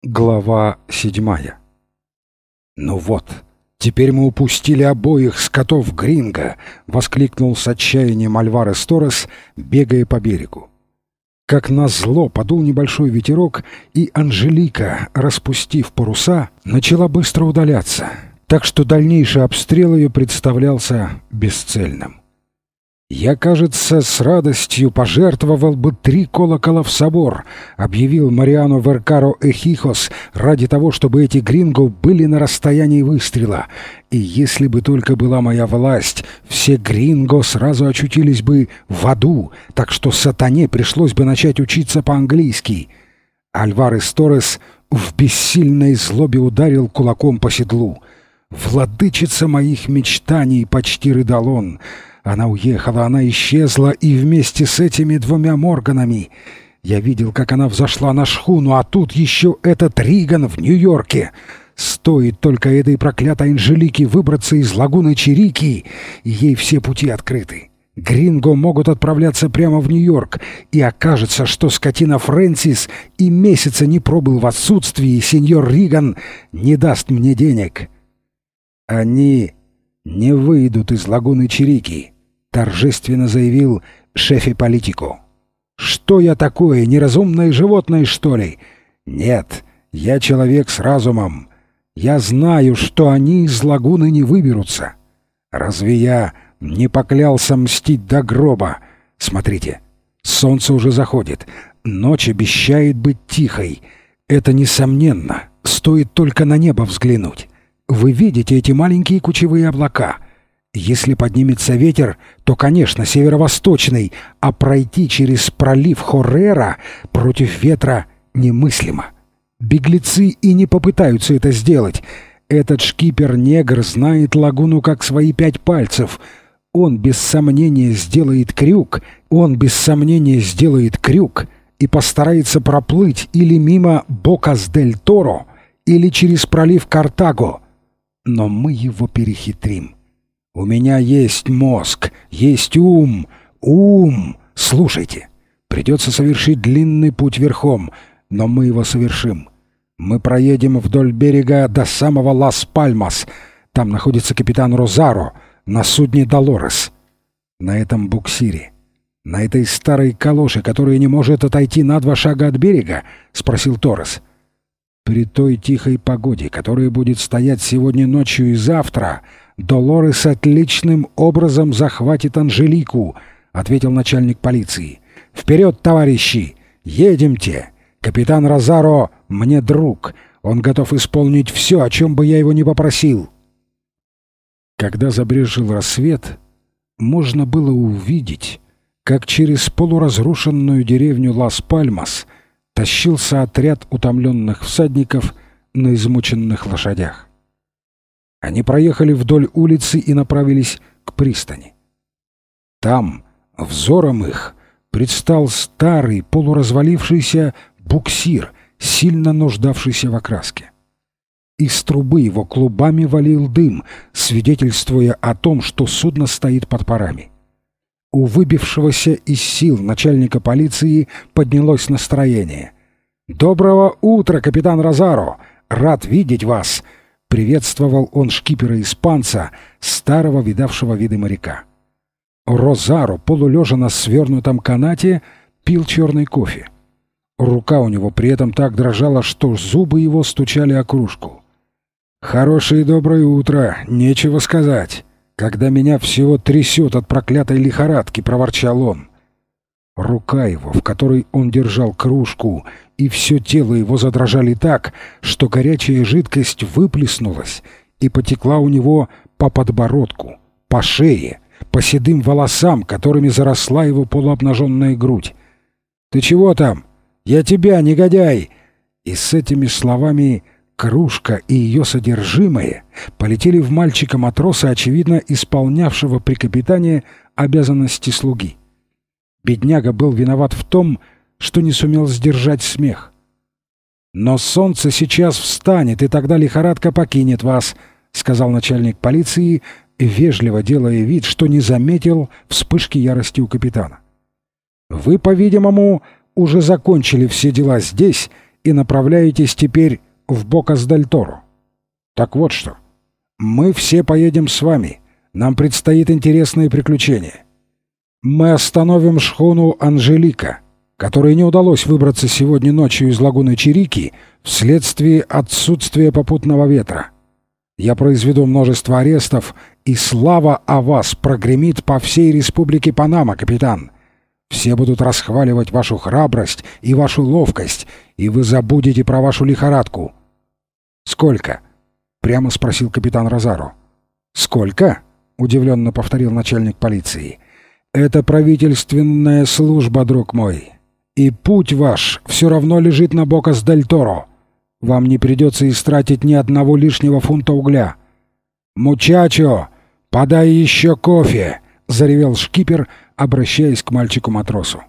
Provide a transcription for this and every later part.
Глава 7. «Ну вот, теперь мы упустили обоих скотов Гринго!» — воскликнул с отчаянием Альварес Торрес, бегая по берегу. Как назло подул небольшой ветерок, и Анжелика, распустив паруса, начала быстро удаляться, так что дальнейший обстрел ее представлялся бесцельным. «Я, кажется, с радостью пожертвовал бы 3 колокола в собор», — объявил Мариано Веркаро Эхихос, ради того, чтобы эти гринго были на расстоянии выстрела. И если бы только была моя власть, все гринго сразу очутились бы в аду, так что сатане пришлось бы начать учиться по-английски. Альварес Торрес в бессильной злобе ударил кулаком по седлу. «Владычица моих мечтаний!» — почти рыдал он. Она уехала, она исчезла, и вместе с этими 2 Морганами. Я видел, как она взошла на шхуну, а тут еще этот Риган в Нью-Йорке. Стоит только этой проклятой Анжелике выбраться из лагуны Чирики, и ей все пути открыты. Гринго могут отправляться прямо в Нью-Йорк, и окажется, что скотина Фрэнсис и месяца не пробыл в отсутствии, и сеньор Риган не даст мне денег. Они не выйдут из лагуны Чирики, — торжественно заявил шефе политику. «Что я такое, неразумное животное, что ли? Нет, я человек с разумом. Я знаю, что они из лагуны не выберутся. Разве я не поклялся мстить до гроба? Смотрите, солнце уже заходит, ночь обещает быть тихой. Это несомненно, стоит только на небо взглянуть. Вы видите эти маленькие кучевые облака? Если поднимется ветер, то, конечно, северо-восточный, а пройти через пролив Хоррера против ветра немыслимо. Беглецы и не попытаются это сделать. Этот шкипер-негр знает лагуну как свои 5 пальцев. Он без сомнения сделает крюк и постарается проплыть или мимо Бокас-дель-Торо, или через пролив Картаго. Но мы его перехитрим. У меня есть мозг, есть ум. Слушайте, придется совершить длинный путь верхом, но мы его совершим. Мы проедем вдоль берега до самого Лас-Пальмас. Там находится капитан Розаро на судне «Долорес». На этом буксире, на этой старой калоше, которая не может отойти на 2 шага от берега, — спросил Торрес. При той тихой погоде, которая будет стоять сегодня ночью и завтра, Долорес отличным образом захватит Анжелику, — ответил начальник полиции. «Вперед, товарищи! Едемте! Капитан Розаро мне друг. Он готов исполнить все, о чем бы я его ни попросил». Когда забрезжил рассвет, можно было увидеть, как через полуразрушенную деревню Лас-Пальмас тащился отряд утомленных всадников на измученных лошадях. Они проехали вдоль улицы и направились к пристани. Там взором их предстал старый полуразвалившийся буксир, сильно нуждавшийся в окраске. Из трубы его клубами валил дым, свидетельствуя о том, что судно стоит под парами. У выбившегося из сил начальника полиции поднялось настроение. «Доброго утра, капитан Розаро! Рад видеть вас!» — приветствовал он шкипера-испанца, старого видавшего виды моряка. Розаро, полулежа на свернутом канате, пил черный кофе. Рука у него при этом так дрожала, что зубы его стучали о кружку. «Хорошее и доброе утро, нечего сказать, когда меня всего трясет от проклятой лихорадки», — проворчал он. Рука его, в которой он держал кружку, и все тело его задрожали так, что горячая жидкость выплеснулась и потекла у него по подбородку, по шее, по седым волосам, которыми заросла его полуобнаженная грудь. «Ты чего там? Я тебя, негодяй!» И с этими словами кружка и ее содержимое полетели в мальчика-матроса, очевидно исполнявшего при капитане обязанности слуги. Бедняга был виноват в том, что не сумел сдержать смех. «Но солнце сейчас встанет, и тогда лихорадка покинет вас», — сказал начальник полиции, вежливо делая вид, что не заметил вспышки ярости у капитана. «Вы, по-видимому, уже закончили все дела здесь и направляетесь теперь в Бокас-дель-Торо. Так вот что, мы все поедем с вами, нам предстоит интересные приключения. Мы остановим шхуну «Анжелика», которой не удалось выбраться сегодня ночью из лагуны Чирики вследствие отсутствия попутного ветра. Я произведу множество арестов, и слава о вас прогремит по всей республике Панама, капитан. Все будут расхваливать вашу храбрость и вашу ловкость, и вы забудете про вашу лихорадку. «Сколько?» — прямо спросил капитан Розаро. «Сколько?» — удивленно повторил начальник полиции. «Это правительственная служба, друг мой. И путь ваш все равно лежит на Бокас-дель-Торо. Вам не придется истратить ни одного лишнего фунта угля. «Мучачо, подай еще кофе!» — заревел шкипер, обращаясь к мальчику-матросу.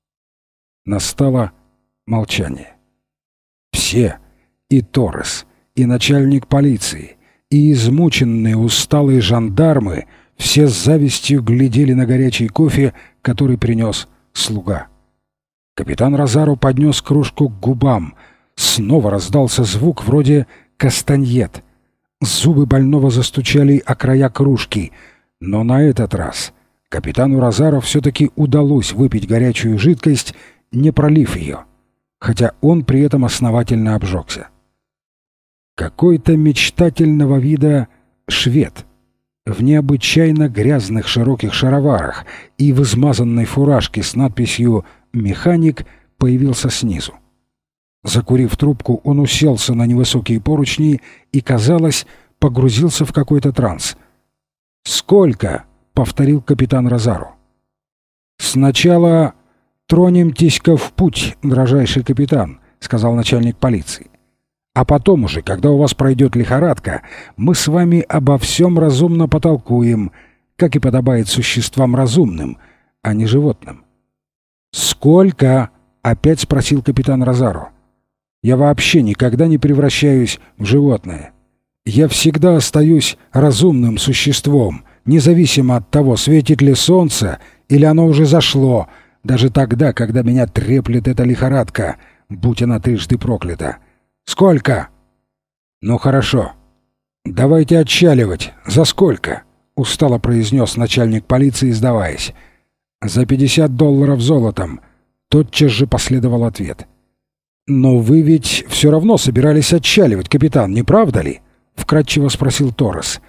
Настало молчание. Все, и Торрес, и начальник полиции, и измученные усталые жандармы, все с завистью глядели на горячий кофе, который принес слуга. Капитан Розаро поднес кружку к губам. Снова раздался звук вроде «кастаньет». Зубы больного застучали о края кружки, но на этот раз капитану Розаро все-таки удалось выпить горячую жидкость, не пролив ее, хотя он при этом основательно обжегся. Какой-то мечтательного вида швед в необычайно грязных широких шароварах и в измазанной фуражке с надписью «Механик» появился снизу. Закурив трубку, он уселся на невысокие поручни и, казалось, погрузился в какой-то транс. «Сколько?» — повторил капитан Розаро. «Сначала тронемтесь-ка в путь, дрожайший капитан», — сказал начальник полиции. «А потом уже, когда у вас пройдет лихорадка, мы с вами обо всем разумно потолкуем, как и подобает существам разумным, а не животным». «Сколько?» — опять спросил капитан Розаро. «Я вообще никогда не превращаюсь в животное. Я всегда остаюсь разумным существом, независимо от того, светит ли солнце или оно уже зашло, даже тогда, когда меня треплет эта лихорадка, будь она трижды проклята. Сколько?» «Ну хорошо. Давайте отчаливать. За сколько?» — устало произнес начальник полиции, сдаваясь. «За $50 золотом», — тотчас же последовал ответ. «Но вы ведь все равно собирались отчаливать, капитан, не правда ли?» — вкратчиво спросил Торрес.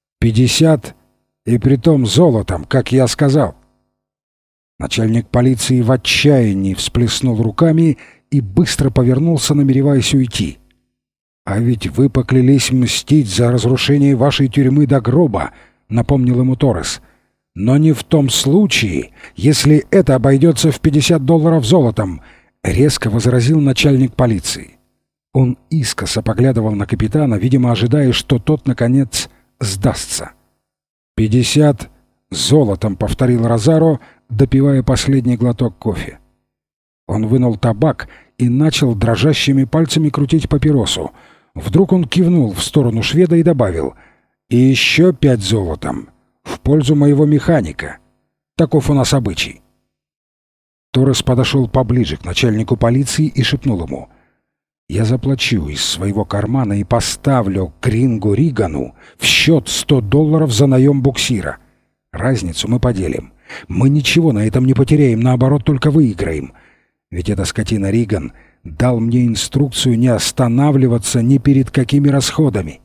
«50, и притом золотом, как я сказал». Начальник полиции в отчаянии всплеснул руками и быстро повернулся, намереваясь уйти. «А ведь вы поклялись мстить за разрушение вашей тюрьмы до гроба», — напомнил ему Торрес. «Но не в том случае, если это обойдется в $50 золотом», — резко возразил начальник полиции. Он искоса поглядывал на капитана, видимо, ожидая, что тот, наконец, сдастся. «50 золотом», — повторил Розаро, допивая последний глоток кофе. Он вынул табак и начал дрожащими пальцами крутить папиросу. Вдруг он кивнул в сторону шведа и добавил: «И еще 5 золотом в пользу моего механика. Таков у нас обычай». Торрес подошел поближе к начальнику полиции и шепнул ему: «Я заплачу из своего кармана и поставлю Грингу Ригану в счет $100 за наем буксира. Разницу мы поделим. Мы ничего на этом не потеряем, наоборот, только выиграем. Ведь эта скотина Риган дал мне инструкцию не останавливаться ни перед какими расходами».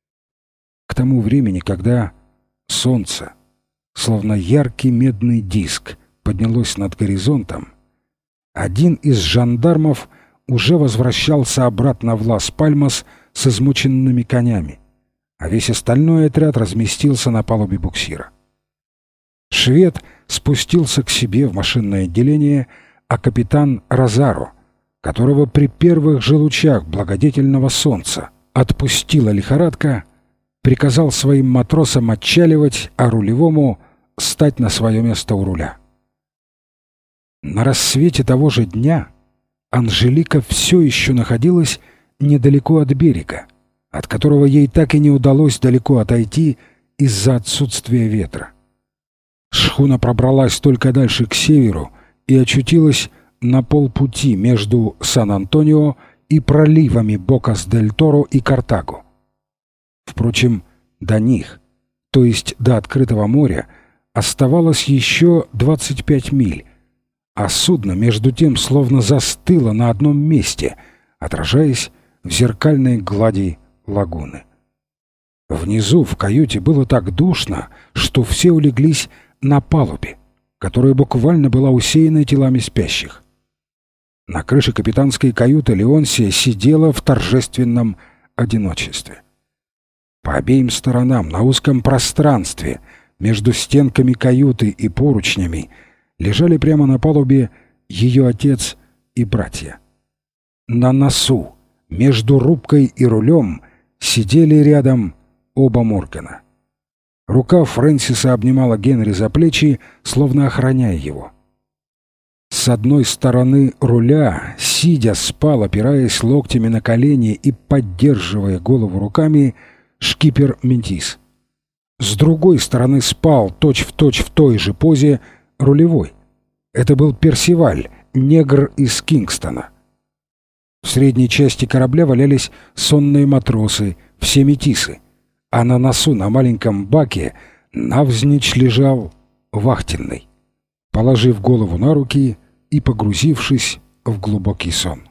К тому времени, когда солнце, словно яркий медный диск, поднялось над горизонтом, один из жандармов уже возвращался обратно в Лас-Пальмас с измученными конями, а весь остальной отряд разместился на палубе буксира. Швед спустился к себе в машинное отделение, а капитан Розаро, которого при первых же лучах благодетельного солнца отпустила лихорадка, приказал своим матросам отчаливать, а рулевому стать на свое место у руля. На рассвете того же дня Анжелика все еще находилась недалеко от берега, от которого ей так и не удалось далеко отойти из-за отсутствия ветра. Шхуна пробралась только дальше к северу и очутилась на полпути между Сан-Антонио и проливами Бокас-дель-Торо и Картаго. Впрочем, до них, то есть до открытого моря, оставалось еще 25 миль, а судно между тем словно застыло на одном месте, отражаясь в зеркальной глади лагуны. Внизу в каюте было так душно, что все улеглись на палубе, которая буквально была усеяна телами спящих. На крыше капитанской каюты Леонсия сидела в торжественном одиночестве. По обеим сторонам, на узком пространстве, между стенками каюты и поручнями, лежали прямо на палубе ее отец и братья. На носу, между рубкой и рулем, сидели рядом оба Моргана. Рука Фрэнсиса обнимала Генри за плечи, словно охраняя его. С одной стороны руля, сидя, спал, опираясь локтями на колени и поддерживая голову руками, шкипер Ментис. С другой стороны спал, точь-в-точь в той же позе, рулевой. Это был Персиваль, негр из Кингстона. В средней части корабля валялись сонные матросы, все метисы, а на носу на маленьком баке навзничь лежал вахтенный, положив голову на руки и погрузившись в глубокий сон.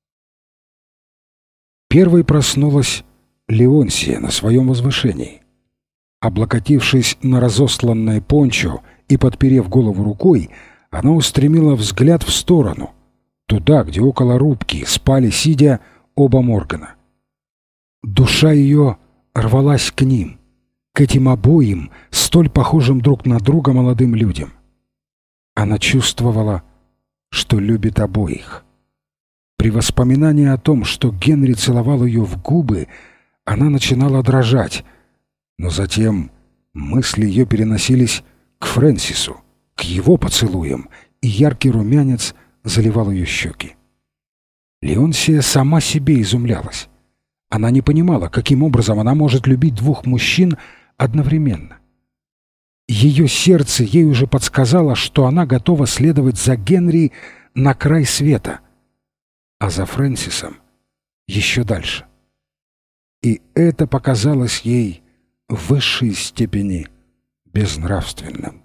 Первой проснулась Леонсия на своем возвышении. Облокотившись на разосланное пончо и подперев голову рукой, она устремила взгляд в сторону, туда, где около рубки спали, сидя, оба Моргана. Душа ее рвалась к ним, к этим обоим, столь похожим друг на друга молодым людям. Она чувствовала, что любит обоих. При воспоминании о том, что Генри целовал ее в губы, она начинала дрожать, но затем мысли ее переносились к Фрэнсису, к его поцелуям, и яркий румянец заливал ее щеки. Леонсия сама себе изумлялась. Она не понимала, каким образом она может любить двух мужчин одновременно. Ее сердце ей уже подсказало, что она готова следовать за Генри на край света, а за Фрэнсисом еще дальше. И это показалось ей в высшей степени безнравственным.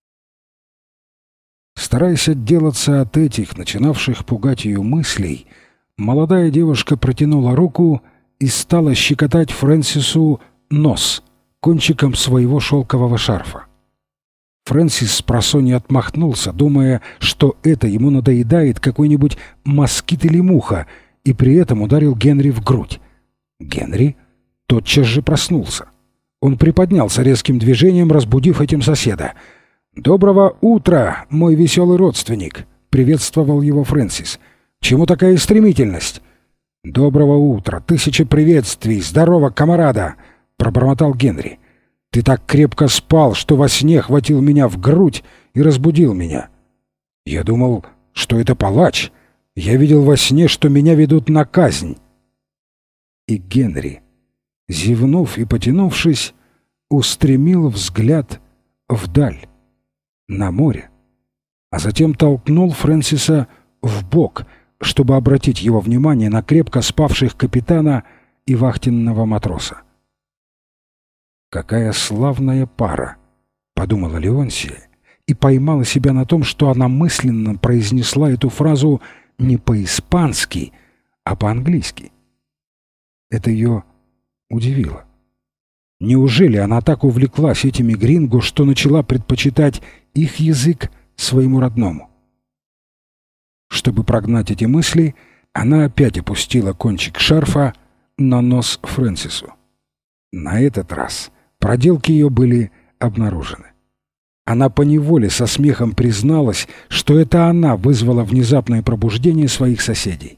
Стараясь отделаться от этих, начинавших пугать ее мыслей, молодая девушка протянула руку и стала щекотать Фрэнсису нос кончиком своего шелкового шарфа. Фрэнсис спросонья отмахнулся, думая, что это ему надоедает какой-нибудь москит или муха, и при этом ударил Генри в грудь. Генри тотчас же проснулся. Он приподнялся резким движением, разбудив этим соседа. «Доброго утра, мой веселый родственник!» — приветствовал его Фрэнсис. «Чему такая стремительность?» «Доброго утра! 1000 приветствий! Здорово, камарада!» — пробормотал Генри. «Ты так крепко спал, что во сне хватил меня в грудь и разбудил меня. Я думал, что это палач. Я видел во сне, что меня ведут на казнь». И Генри, зевнув и потянувшись, устремил взгляд вдаль, на море, а затем толкнул Фрэнсиса в бок, чтобы обратить его внимание на крепко спавших капитана и вахтенного матроса. «Какая славная пара!» — подумала Леонсия и поймала себя на том, что она мысленно произнесла эту фразу не по-испански, а по-английски. Это ее удивило. Неужели она так увлеклась этими гринго, что начала предпочитать их язык своему родному? Чтобы прогнать эти мысли, она опять опустила кончик шарфа на нос Фрэнсису. На этот раз проделки ее были обнаружены. Она поневоле со смехом призналась, что это она вызвала внезапное пробуждение своих соседей.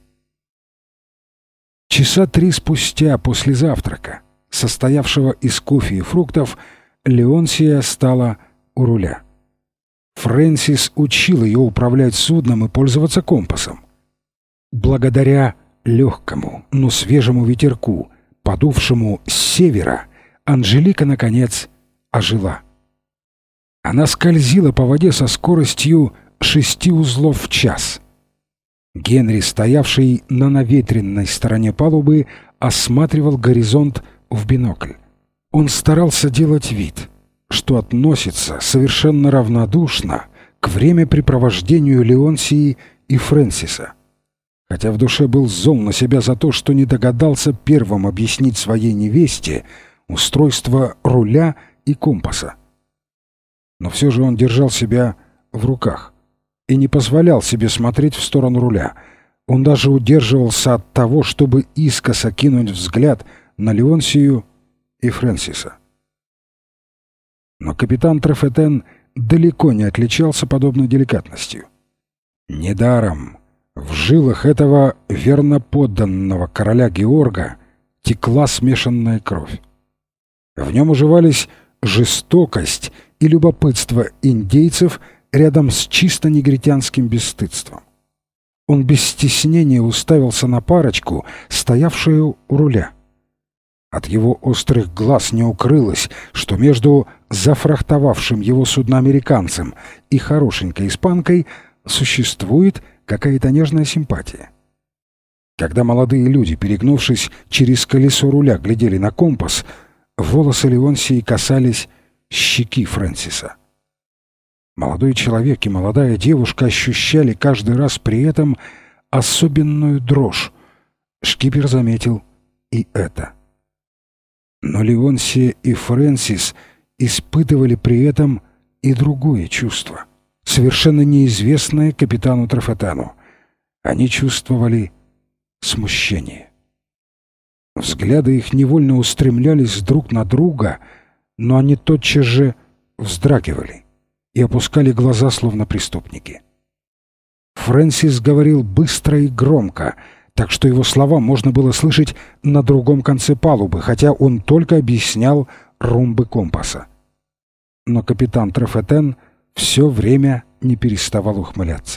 Часа 3 спустя после завтрака, состоявшего из кофе и фруктов, Леонсия стала у руля. Фрэнсис учил ее управлять судном и пользоваться компасом. Благодаря легкому, но свежему ветерку, подувшему с севера, Анжелика, наконец, ожила. Она скользила по воде со скоростью 6 узлов в час. Генри, стоявший на наветренной стороне палубы, осматривал горизонт в бинокль. Он старался делать вид, что относится совершенно равнодушно к времяпрепровождению Леонсии и Фрэнсиса, хотя в душе был зол на себя за то, что не догадался первым объяснить своей невесте устройство руля и компаса. Но все же он держал себя в руках и не позволял себе смотреть в сторону руля. Он даже удерживался от того, чтобы искоса кинуть взгляд на Леонсию и Фрэнсиса. Но капитан Трафетен далеко не отличался подобной деликатностью. Недаром в жилах этого верноподданного короля Георга текла смешанная кровь. В нем уживались жестокость и любопытство индейцев рядом с чисто негритянским бесстыдством. Он без стеснения уставился на парочку, стоявшую у руля. От его острых глаз не укрылось, что между зафрахтовавшим его судноамериканцем и хорошенькой испанкой существует какая-то нежная симпатия. Когда молодые люди, перегнувшись через колесо руля, глядели на компас, волосы Леонсии касались щеки Фрэнсиса. Молодой человек и молодая девушка ощущали каждый раз при этом особенную дрожь. Шкипер заметил и это. Но Леонсия и Фрэнсис испытывали при этом и другое чувство, совершенно неизвестное капитану Трафетену. Они чувствовали смущение. Взгляды их невольно устремлялись друг на друга, но они тотчас же вздрагивали и опускали глаза, словно преступники. Фрэнсис говорил быстро и громко, так что его слова можно было слышать на другом конце палубы, хотя он только объяснял румбы компаса. Но капитан Трафетен все время не переставал ухмыляться.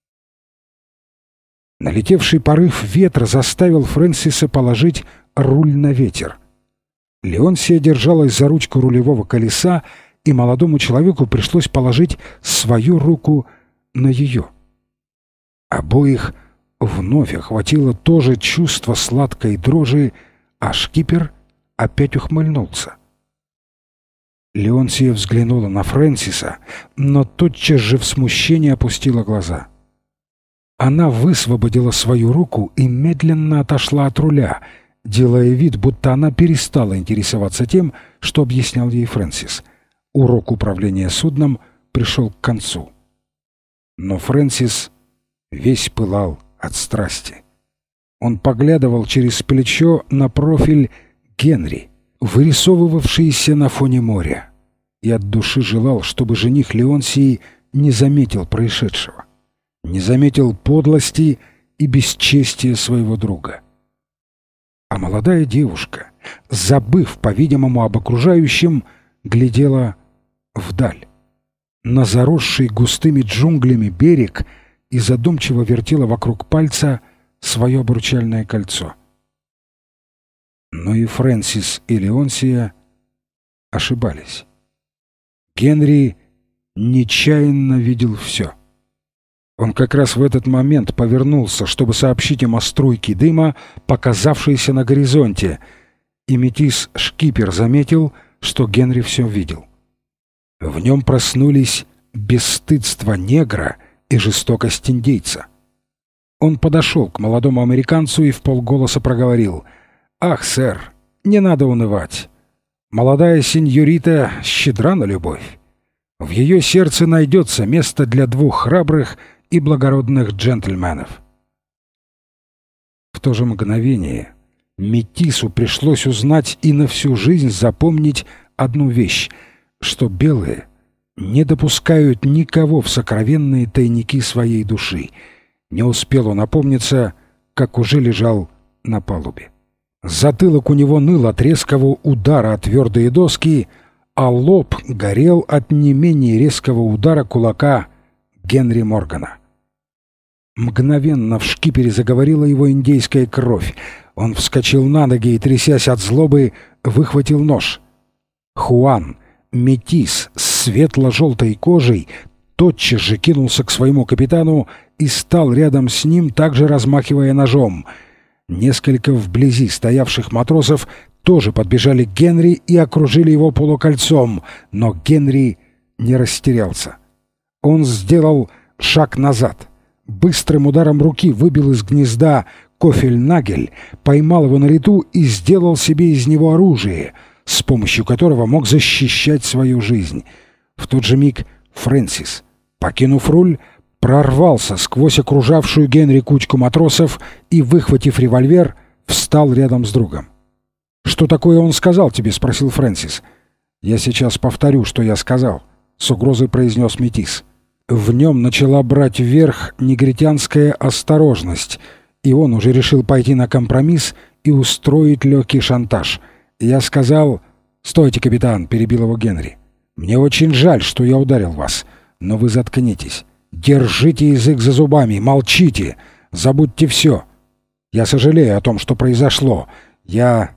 Налетевший порыв ветра заставил Фрэнсиса положить руль на ветер. Леонсия держалась за ручку рулевого колеса, и молодому человеку пришлось положить свою руку на ее. Обоих вновь охватило то же чувство сладкой дрожи, а шкипер опять ухмыльнулся. Леонсия взглянула на Фрэнсиса, но тотчас же в смущении опустила глаза. Она высвободила свою руку и медленно отошла от руля, делая вид, будто она перестала интересоваться тем, что объяснял ей Фрэнсис. Урок управления судном пришел к концу. Но Фрэнсис весь пылал от страсти. Он поглядывал через плечо на профиль Генри, вырисовывавшийся на фоне моря, и от души желал, чтобы жених Леонсии не заметил происшедшего, не заметил подлости и бесчестия своего друга. А молодая девушка, забыв, по-видимому, об окружающем, глядела вдаль, на заросший густыми джунглями берег, и задумчиво вертела вокруг пальца свое обручальное кольцо. Но и Фрэнсис и Леонсия ошибались. Генри нечаянно видел все. Он как раз в этот момент повернулся, чтобы сообщить им о струйке дыма, показавшейся на горизонте, и метис-шкипер заметил, что Генри все видел. В нем проснулись бесстыдство негра и жестокость индейца. Он подошел к молодому американцу и вполголоса проговорил: «Ах, сэр, не надо унывать. Молодая сеньорита щедра на любовь. В ее сердце найдется место для двух храбрых и благородных джентльменов». В то же мгновение метису пришлось узнать и на всю жизнь запомнить одну вещь, что белые не допускают никого в сокровенные тайники своей души. Не успел он опомниться, как уже лежал на палубе. Затылок у него ныл от резкого удара о твердые доски, а лоб горел от не менее резкого удара кулака Генри Моргана. Мгновенно в шкипере заговорила его индейская кровь. Он вскочил на ноги и, трясясь от злобы, выхватил нож. Хуан, метис с светло-желтой кожей, тотчас же кинулся к своему капитану и стал рядом с ним, также размахивая ножом. Несколько вблизи стоявших матросов тоже подбежали к Генри и окружили его полукольцом, но Генри не растерялся. Он сделал шаг назад, быстрым ударом руки выбил из гнезда кофель-нагель, поймал его на лету и сделал себе из него оружие, с помощью которого мог защищать свою жизнь. В тот же миг Фрэнсис, покинув руль, прорвался сквозь окружавшую Генри кучку матросов и, выхватив револьвер, встал рядом с другом. «Что такое он сказал тебе?» — спросил Фрэнсис. «Я сейчас повторю, что я сказал», — с угрозой произнес метис. В нем начала брать верх негритянская осторожность, и он уже решил пойти на компромисс и устроить легкий шантаж. Я сказал... «Стойте, капитан», — перебил его Генри. «Мне очень жаль, что я ударил вас, но вы заткнитесь. Держите язык за зубами, молчите, забудьте все. Я сожалею о том, что произошло. Я...»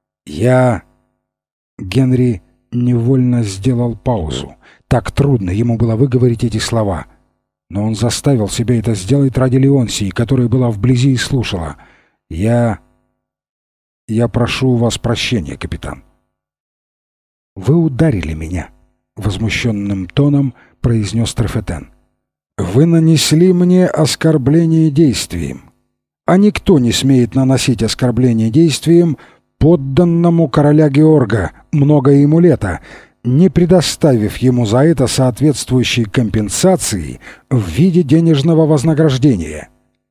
Генри невольно сделал паузу. Так трудно ему было выговорить эти слова. Но он заставил себя это сделать ради Леонсии, которая была вблизи и слушала. «Я прошу у вас прощения, капитан». «Вы ударили меня», — возмущенным тоном произнес Трефетен. «Вы нанесли мне оскорбление действием, а никто не смеет наносить оскорбление действием подданному короля Георга, много ему лета, не предоставив ему за это соответствующей компенсации в виде денежного вознаграждения».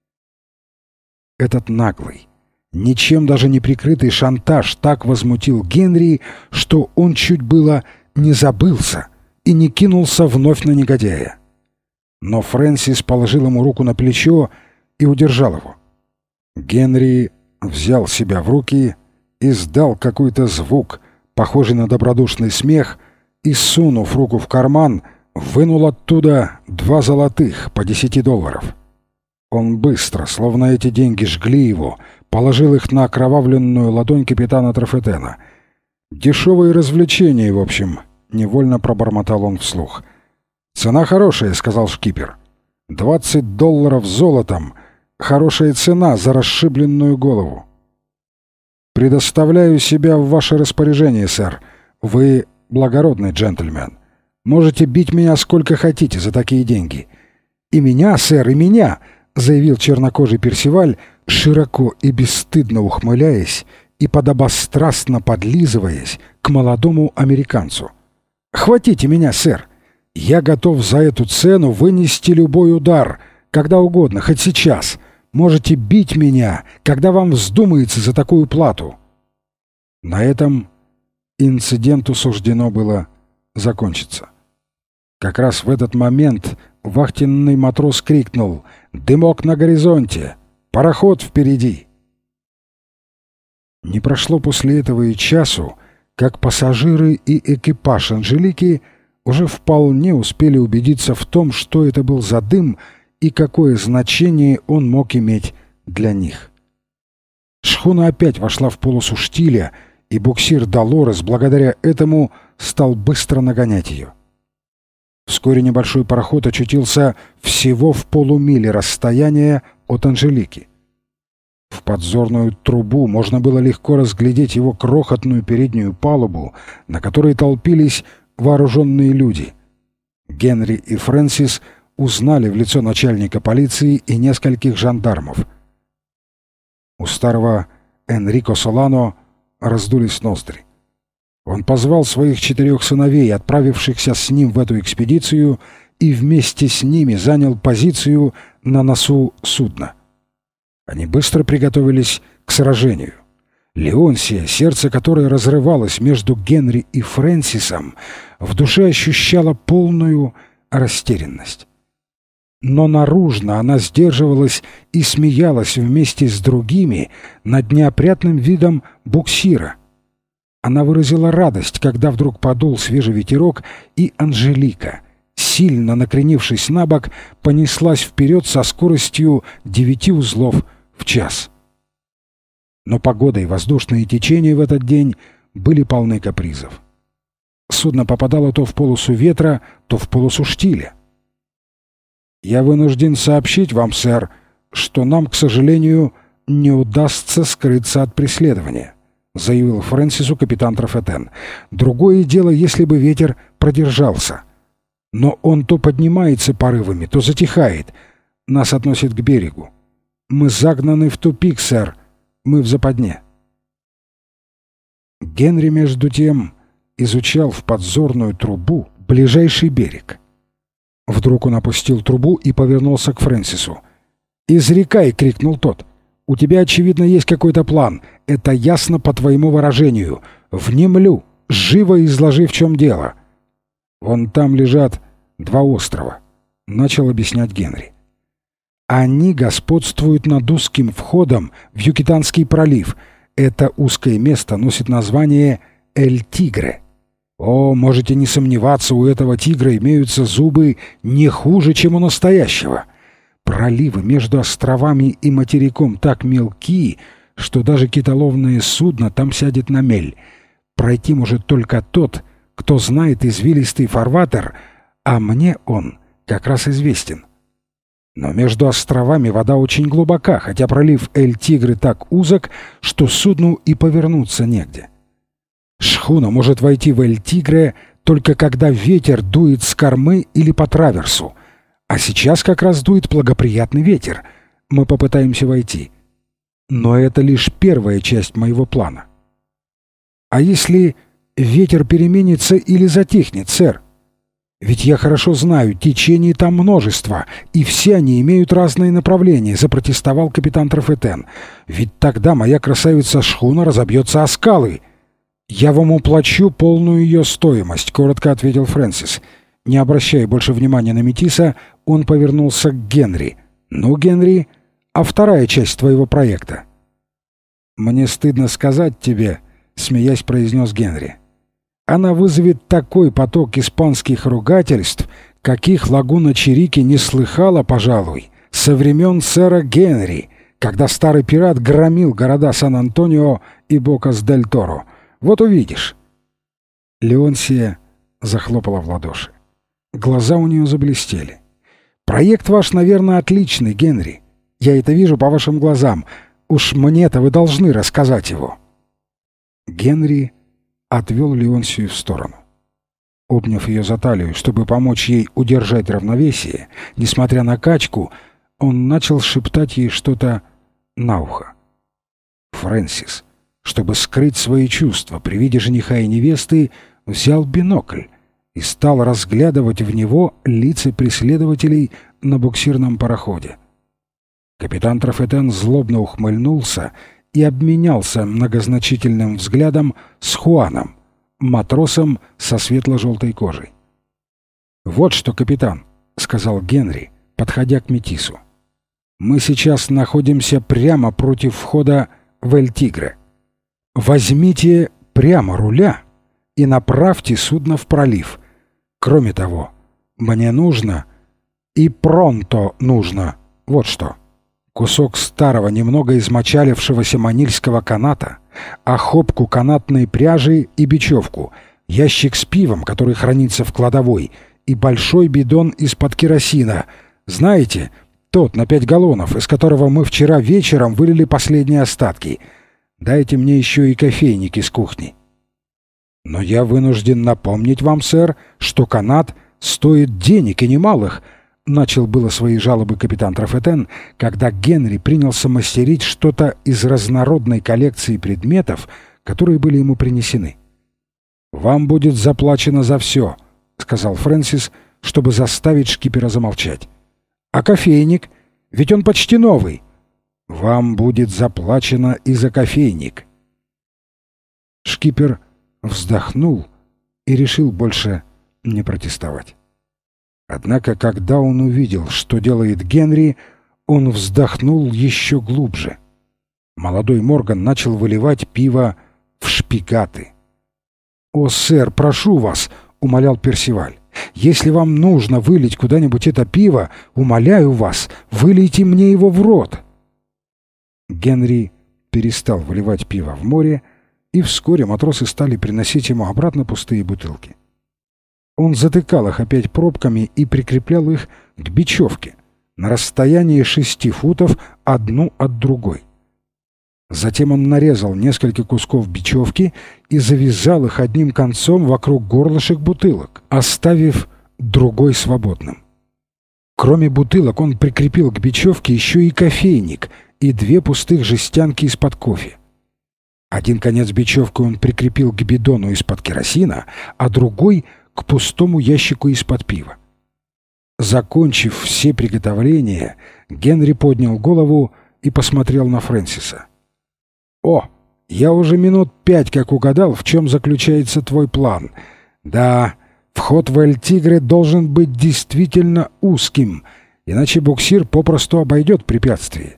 Этот наглый, ничем даже не прикрытый шантаж так возмутил Генри, что он чуть было не забылся и не кинулся вновь на негодяя. Но Фрэнсис положил ему руку на плечо и удержал его. Генри взял себя в руки, издал какой-то звук, похожий на добродушный смех, и, сунув руку в карман, вынул оттуда 2 золотых по $10. Он быстро, словно эти деньги жгли его, положил их на окровавленную ладонь капитана Трефетена. «Дешевые развлечения, в общем», — невольно пробормотал он вслух. «Цена хорошая», — сказал шкипер. $20 золотом. Хорошая цена за расшибленную голову». «Предоставляю себя в ваше распоряжение, сэр. Вы благородный джентльмен. Можете бить меня сколько хотите за такие деньги». «И меня, сэр, и меня», — заявил чернокожий Персиваль, широко и бесстыдно ухмыляясь и подобострастно подлизываясь к молодому американцу. «Хватите меня, сэр. Я готов за эту цену вынести любой удар, когда угодно, хоть сейчас. Можете бить меня, когда вам вздумается за такую плату». На этом инциденту суждено было закончиться. Как раз в этот момент вахтенный матрос крикнул: «Дымок на горизонте! Пароход впереди!» Не прошло после этого и часу, как пассажиры и экипаж «Анжелики» уже вполне успели убедиться в том, что это был за дым и какое значение он мог иметь для них. Шхуна опять вошла в полосу штиля, и буксир «Долорес» благодаря этому стал быстро нагонять ее. Вскоре небольшой пароход очутился всего в полумиле расстояния от «Анжелики». В подзорную трубу можно было легко разглядеть его крохотную переднюю палубу, на которой толпились вооруженные люди. Генри и Фрэнсис узнали в лицо начальника полиции и нескольких жандармов. У старого Энрико Солано раздулись ноздри. Он позвал своих 4 сыновей, отправившихся с ним в эту экспедицию, и вместе с ними занял позицию на носу судна. Они быстро приготовились к сражению. Леонсия, сердце которой разрывалось между Генри и Фрэнсисом, в душе ощущала полную растерянность. Но наружно она сдерживалась и смеялась вместе с другими над неопрятным видом буксира. Она выразила радость, когда вдруг подул свежий ветерок, и «Анжелика», сильно накренившись на бок, понеслась вперед со скоростью 9 узлов в час. Но погода и воздушные течения в этот день были полны капризов. Судно попадало то в полосу ветра, то в полосу штиля. «Я вынужден сообщить вам, сэр, что нам, к сожалению, не удастся скрыться от преследования», — заявил Фрэнсису капитан Трафетен. «Другое дело, если бы ветер продержался. Но он то поднимается порывами, то затихает. Нас относит к берегу. Мы загнаны в тупик, сэр. Мы в западне». Генри, между тем, изучал в подзорную трубу ближайший берег. Вдруг он опустил трубу и повернулся к Фрэнсису. «Изрекай!» — крикнул тот. «У тебя, очевидно, есть какой-то план. Это ясно по твоему выражению. Внемлю, живо изложи, в чем дело». «Вон там лежат 2 острова», — начал объяснять Генри. «Они господствуют над узким входом в Юкатанский пролив. Это узкое место носит название Эль-Тигре. О, можете не сомневаться, у этого тигра имеются зубы не хуже, чем у настоящего. Проливы между островами и материком так мелки, что даже китоловное судно там сядет на мель. Пройти может только тот, кто знает извилистый фарватер, а мне он как раз известен. Но между островами вода очень глубока, хотя пролив Эль-Тигры так узок, что судну и повернуться негде. Шхуна может войти в Эль-Тигре только когда ветер дует с кормы или по траверсу. А сейчас как раз дует благоприятный ветер. Мы попытаемся войти. Но это лишь первая часть моего плана. А если ветер переменится или затихнет, сэр? Ведь я хорошо знаю, течений там множество, и все они имеют разные направления, запротестовал капитан Трафетен. Ведь тогда моя красавица-шхуна разобьется о скалы. «Я вам уплачу полную ее стоимость», — коротко ответил Фрэнсис. Не обращая больше внимания на метиса, он повернулся к Генри. «Ну, Генри, а вторая часть твоего проекта?» «Мне стыдно сказать тебе», — смеясь произнес Генри. «Она вызовет такой поток испанских ругательств, каких лагуна Чирики не слыхала, пожалуй, со времен сэра Генри, когда старый пират громил города Сан-Антонио и Бокас-дель-Торо. Вот увидишь». Леонсия захлопала в ладоши. Глаза у нее заблестели. «Проект ваш, наверное, отличный, Генри. Я это вижу по вашим глазам. Уж мне-то вы должны рассказать его». Генри отвел Леонсию в сторону. Обняв ее за талию, чтобы помочь ей удержать равновесие, несмотря на качку, он начал шептать ей что-то на ухо. Фрэнсис, чтобы скрыть свои чувства при виде жениха и невесты, взял бинокль и стал разглядывать в него лица преследователей на буксирном пароходе. Капитан Трафетен злобно ухмыльнулся и обменялся многозначительным взглядом с Хуаном, матросом со светло-желтой кожей. «Вот что, капитан», — сказал Генри, подходя к метису. «Мы сейчас находимся прямо против входа в Эль-Тигре. Возьмите прямо руля и направьте судно в пролив. Кроме того, мне нужно, и пронто нужно, вот что. Кусок старого, немного измочалившегося манильского каната, охопку канатной пряжи и бечевку, ящик с пивом, который хранится в кладовой, и большой бидон из-под керосина. Знаете, тот на 5 галлонов, из которого мы вчера вечером вылили последние остатки. Дайте мне еще и кофейник из кухни». «Но я вынужден напомнить вам, сэр, что канат стоит денег и немалых», — начал было свои жалобы капитан Трафетен, когда Генри принялся мастерить что-то из разнородной коллекции предметов, которые были ему принесены. «Вам будет заплачено за все», — сказал Фрэнсис, чтобы заставить шкипера замолчать. «А кофейник? Ведь он почти новый». «Вам будет заплачено и за кофейник». Шкипер вздохнул и решил больше не протестовать. Однако, когда он увидел, что делает Генри, он вздохнул еще глубже. Молодой Морган начал выливать пиво в шпигаты. «О, сэр, прошу вас», — умолял Персиваль, — «если вам нужно вылить куда-нибудь это пиво, умоляю вас, вылейте мне его в рот». Генри перестал выливать пиво в море, и вскоре матросы стали приносить ему обратно пустые бутылки. Он затыкал их опять пробками и прикреплял их к бечевке на расстоянии 6 футов одну от другой. Затем он нарезал несколько кусков бечевки и завязал их одним концом вокруг горлышек бутылок, оставив другой свободным. Кроме бутылок он прикрепил к бечевке еще и кофейник и 2 пустых жестянки из-под кофе. Один конец бечевки он прикрепил к бидону из-под керосина, а другой — к пустому ящику из-под пива. Закончив все приготовления, Генри поднял голову и посмотрел на Фрэнсиса. «О, я уже минут 5 как угадал, в чем заключается твой план. Да, вход в Эль-Тигре должен быть действительно узким, иначе буксир попросту обойдет препятствие».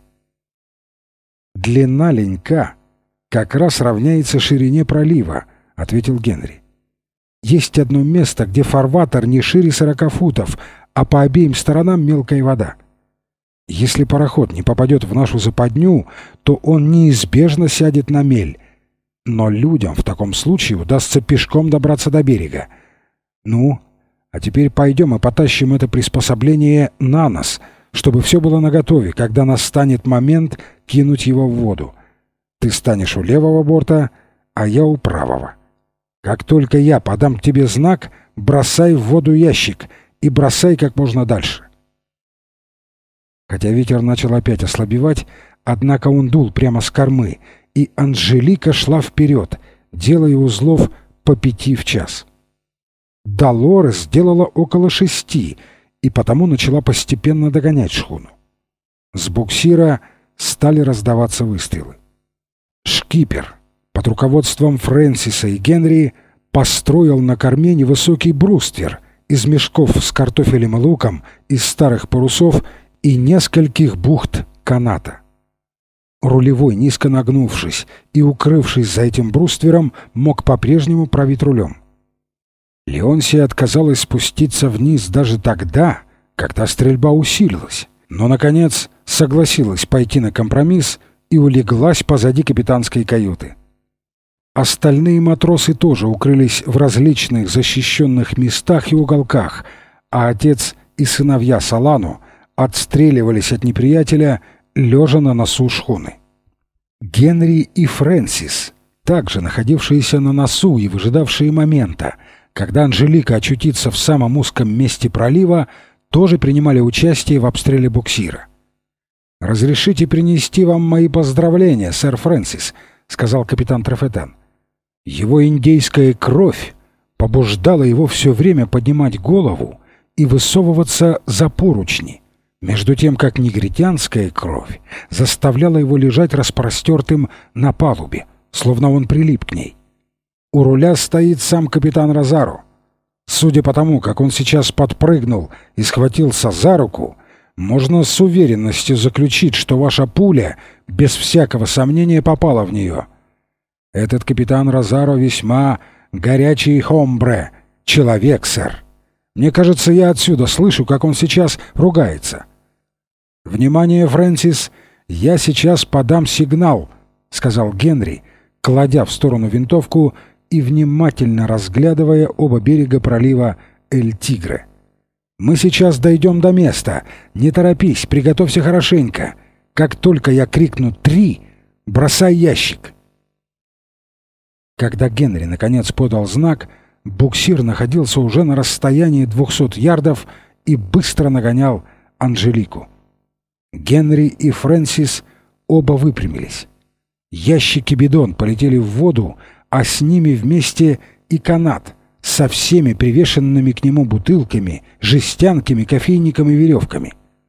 «Длина ленька как раз равняется ширине пролива», — ответил Генри. «Есть одно место, где фарватер не шире 40 футов, а по обеим сторонам мелкая вода. Если пароход не попадет в нашу западню, то он неизбежно сядет на мель. Но людям в таком случае удастся пешком добраться до берега. Ну, а теперь пойдем и потащим это приспособление на нос, чтобы все было наготове, когда настанет момент кинуть его в воду. Ты станешь у левого борта, а я у правого. Как только я подам тебе знак, бросай в воду ящик и бросай как можно дальше». Хотя ветер начал опять ослабевать, однако он дул прямо с кормы, и Анжелика шла вперед, делая узлов по 5 в час. Долорес сделала около 6 и потому начала постепенно догонять шхуну. С буксира стали раздаваться выстрелы. Шкипер под руководством Фрэнсиса и Генри построил на корме невысокий бруствер из мешков с картофелем и луком, из старых парусов и нескольких бухт каната. Рулевой, низко нагнувшись и укрывшись за этим бруствером, мог по-прежнему править рулем. Леонсия отказалась спуститься вниз даже тогда, когда стрельба усилилась, но, наконец, согласилась пойти на компромисс и улеглась позади капитанской каюты. Остальные матросы тоже укрылись в различных защищенных местах и уголках, а отец и сыновья Солану отстреливались от неприятеля, лежа на носу шхуны. Генри и Фрэнсис, также находившиеся на носу и выжидавшие момента, когда Анжелика очутится в самом узком месте пролива, тоже принимали участие в обстреле буксира. «Разрешите принести вам мои поздравления, сэр Фрэнсис», — сказал капитан Трафетан. Его индейская кровь побуждала его все время поднимать голову и высовываться за поручни, между тем как негритянская кровь заставляла его лежать распростертым на палубе, словно он прилип к ней. У руля стоит сам капитан Розаро. Судя по тому, как он сейчас подпрыгнул и схватился за руку, можно с уверенностью заключить, что ваша пуля без всякого сомнения попала в нее. Этот капитан Розаро весьма горячий хомбре, человек, сэр. Мне кажется, я отсюда слышу, как он сейчас ругается. «Внимание, Фрэнсис, я сейчас подам сигнал», — сказал Генри, кладя в сторону винтовку и внимательно разглядывая оба берега пролива Эль-Тигре. «Мы сейчас дойдем до места. Не торопись, приготовься хорошенько. Как только я крикну «3», бросай ящик». Когда Генри наконец подал знак, буксир находился уже на расстоянии 200 ярдов и быстро нагонял Анжелику. Генри и Фрэнсис оба выпрямились. Ящик и бидон полетели в воду, а с ними вместе и канат со всеми привешенными к нему бутылками, жестянками, кофейниками и веревками.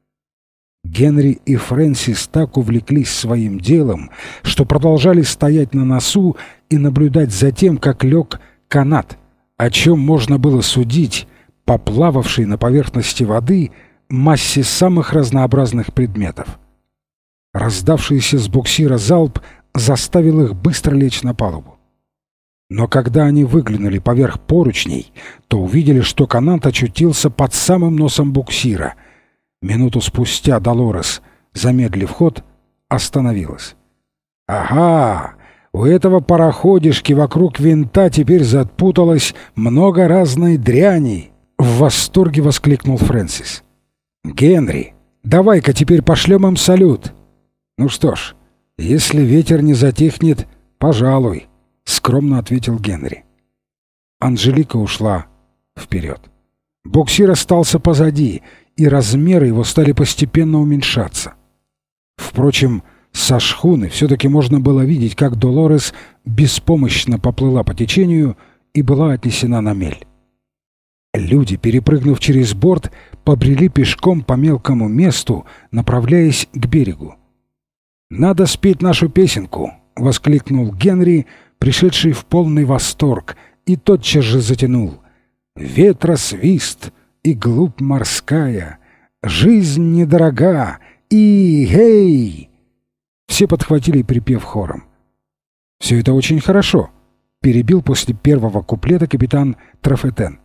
Генри и Фрэнсис так увлеклись своим делом, что продолжали стоять на носу и наблюдать за тем, как лег канат, о чем можно было судить по плававшей на поверхности воды массе самых разнообразных предметов. Раздавшийся с буксира залп заставил их быстро лечь на палубу. Но когда они выглянули поверх поручней, то увидели, что канат очутился под самым носом буксира. Минуту спустя Долорес, замедлив ход, остановилась. «Ага! У этого пароходишки вокруг винта теперь запуталось много разной дряни!» — в восторге воскликнул Фрэнсис. «Генри, давай-ка теперь пошлем им салют». «Ну что ж, если ветер не затихнет, пожалуй», — скромно ответил Генри. Анжелика ушла вперед. Буксир остался позади, и размеры его стали постепенно уменьшаться. Впрочем, со шхуны все-таки можно было видеть, как Долорес беспомощно поплыла по течению и была отнесена на мель. Люди, перепрыгнув через борт, побрели пешком по мелкому месту, направляясь к берегу. «Надо спеть нашу песенку!» — воскликнул Генри, пришедший в полный восторг, и тотчас же затянул: «Ветра свист и глубь морская, жизнь недорога, и гей!» Все подхватили припев хором. «Все это очень хорошо», — перебил после первого куплета капитан Трафетен.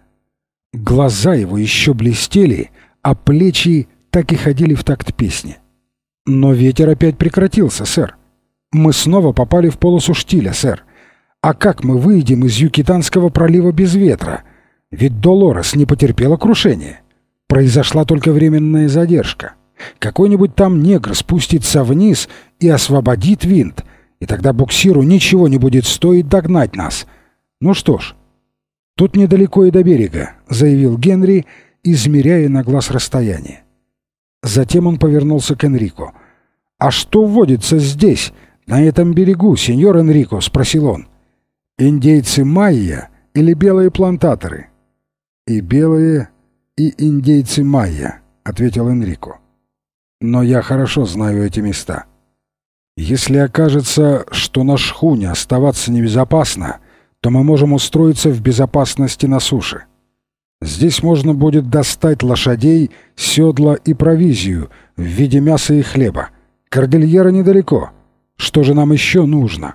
Глаза его еще блестели, а плечи так и ходили в такт песни. «Но ветер опять прекратился, сэр. Мы снова попали в полосу штиля, сэр. А как мы выйдем из Юкатанского пролива без ветра? Ведь Долорес не потерпела крушения. Произошла только временная задержка. Какой-нибудь там негр спустится вниз и освободит винт, и тогда буксиру ничего не будет стоить догнать нас. Ну что ж, тут недалеко и до берега», — заявил Генри, измеряя на глаз расстояние. Затем он повернулся к Энрико. «А что водится здесь, на этом берегу, сеньор Энрико?» — спросил он. «Индейцы майя или белые плантаторы?» «И белые, и индейцы майя», — ответил Энрико. «Но я хорошо знаю эти места. Если окажется, что на шхуне оставаться небезопасно, то мы можем устроиться в безопасности на суше. Здесь можно будет достать лошадей, седла и провизию в виде мяса и хлеба. Кордильера недалеко. Что же нам еще нужно?»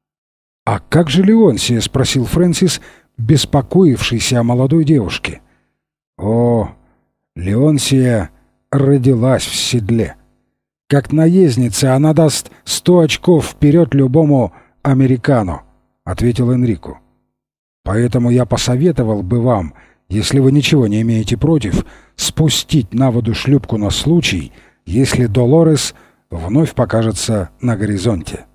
«А как же Леонсия?» — спросил Фрэнсис, беспокоившийся о молодой девушке. «О, Леонсия родилась в седле. Как наездница она даст 100 очков вперед любому американу», — ответил Энрико. «Поэтому я посоветовал бы вам, если вы ничего не имеете против, спустить на воду шлюпку на случай, если Долорес вновь покажется на горизонте».